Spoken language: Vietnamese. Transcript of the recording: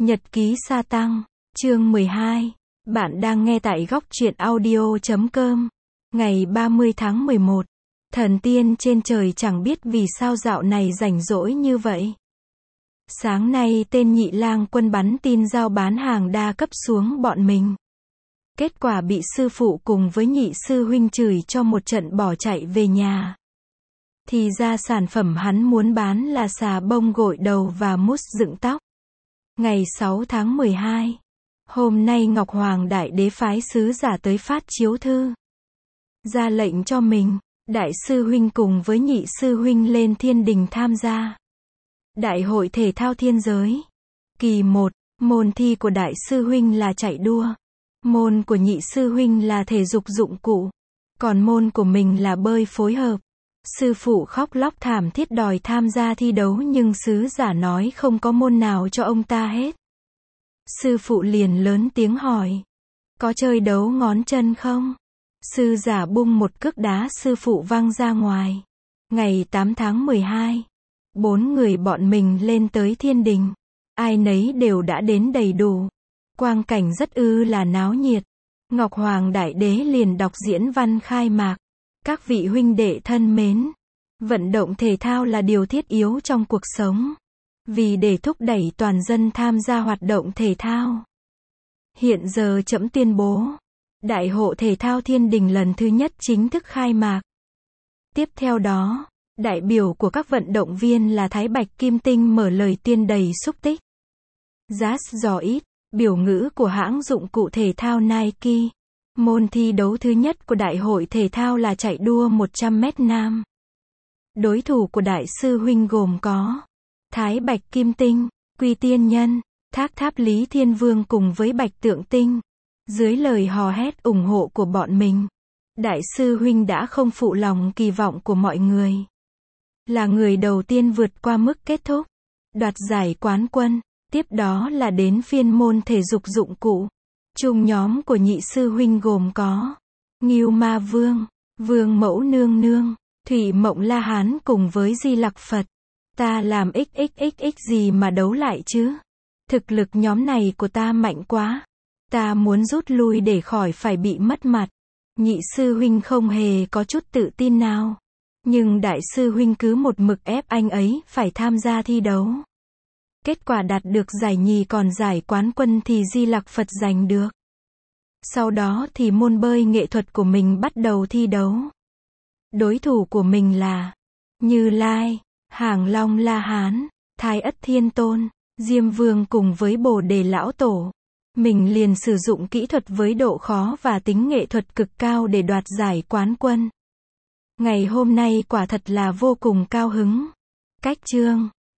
Nhật ký sa tăng, chương 12. Bạn đang nghe tại góc truyện audio.com. Ngày 30 tháng 11. Thần tiên trên trời chẳng biết vì sao dạo này rảnh rỗi như vậy. Sáng nay tên Nhị Lang Quân bắn tin giao bán hàng đa cấp xuống bọn mình. Kết quả bị sư phụ cùng với nhị sư huynh chửi cho một trận bỏ chạy về nhà. Thì ra sản phẩm hắn muốn bán là xà bông gội đầu và mousse dựng tóc. Ngày 6 tháng 12. Hôm nay Ngọc Hoàng Đại Đế phái sứ giả tới phát chiếu thư. Ra lệnh cho mình, Đại sư huynh cùng với nhị sư huynh lên thiên đình tham gia Đại hội thể thao thiên giới. Kỳ 1, môn thi của Đại sư huynh là chạy đua. Môn của nhị sư huynh là thể dục dụng cụ. Còn môn của mình là bơi phối hợp. Sư phụ khóc lóc thảm thiết đòi tham gia thi đấu nhưng sứ giả nói không có môn nào cho ông ta hết. Sư phụ liền lớn tiếng hỏi. Có chơi đấu ngón chân không? Sư giả bung một cước đá sư phụ văng ra ngoài. Ngày 8 tháng 12. 4 người bọn mình lên tới thiên đình. Ai nấy đều đã đến đầy đủ. Quang cảnh rất là náo nhiệt. Ngọc Hoàng Đại Đế liền đọc diễn văn khai mạc. Các vị huynh đệ thân mến, vận động thể thao là điều thiết yếu trong cuộc sống. Vì để thúc đẩy toàn dân tham gia hoạt động thể thao. Hiện giờ trẫm tuyên bố, Đại hội thể thao thiên đình lần thứ nhất chính thức khai mạc. Tiếp theo đó, đại biểu của các vận động viên là Thái Bạch Kim Tinh mở lời tuyên đầy xúc tích. Just do it, biểu ngữ của hãng dụng cụ thể thao Nike. Môn thi đấu thứ nhất của Đại hội thể thao là chạy đua 100m nam. Đối thủ của Đại sư huynh gồm có Thái Bạch Kim Tinh, Quy Tiên Nhân, Thác Tháp Lý Thiên Vương cùng với Bạch Tượng Tinh. Dưới lời hò hét ủng hộ của bọn mình, Đại sư huynh đã không phụ lòng kỳ vọng của mọi người. Là người đầu tiên vượt qua mức kết thúc, đoạt giải quán quân. Tiếp đó là đến phiên môn thể dục dụng cụ. Chung nhóm của nhị sư huynh gồm có Ngưu Ma Vương, Vương Mẫu Nương Nương, Thủy Mộng La Hán cùng với Di Lặc Phật. Ta làm xxxx gì mà đấu lại chứ? Thực lực nhóm này của ta mạnh quá. Ta muốn rút lui để khỏi phải bị mất mặt. Nhị sư huynh không hề có chút tự tin nào. Nhưng đại sư huynh cứ một mực ép anh ấy phải tham gia thi đấu. Kết quả đạt được giải nhì còn giải quán quân thì Di Lặc Phật giành được. Sau đó thì môn bơi nghệ thuật của mình bắt đầu thi đấu. Đối thủ của mình là Như Lai, Hàng Long La Hán, Thái Ất Thiên Tôn, Diêm Vương cùng với Bồ Đề Lão Tổ. Mình liền sử dụng kỹ thuật với độ khó và tính nghệ thuật cực cao để đoạt giải quán quân. Ngày hôm nay quả thật là vô cùng cao hứng. Cách chương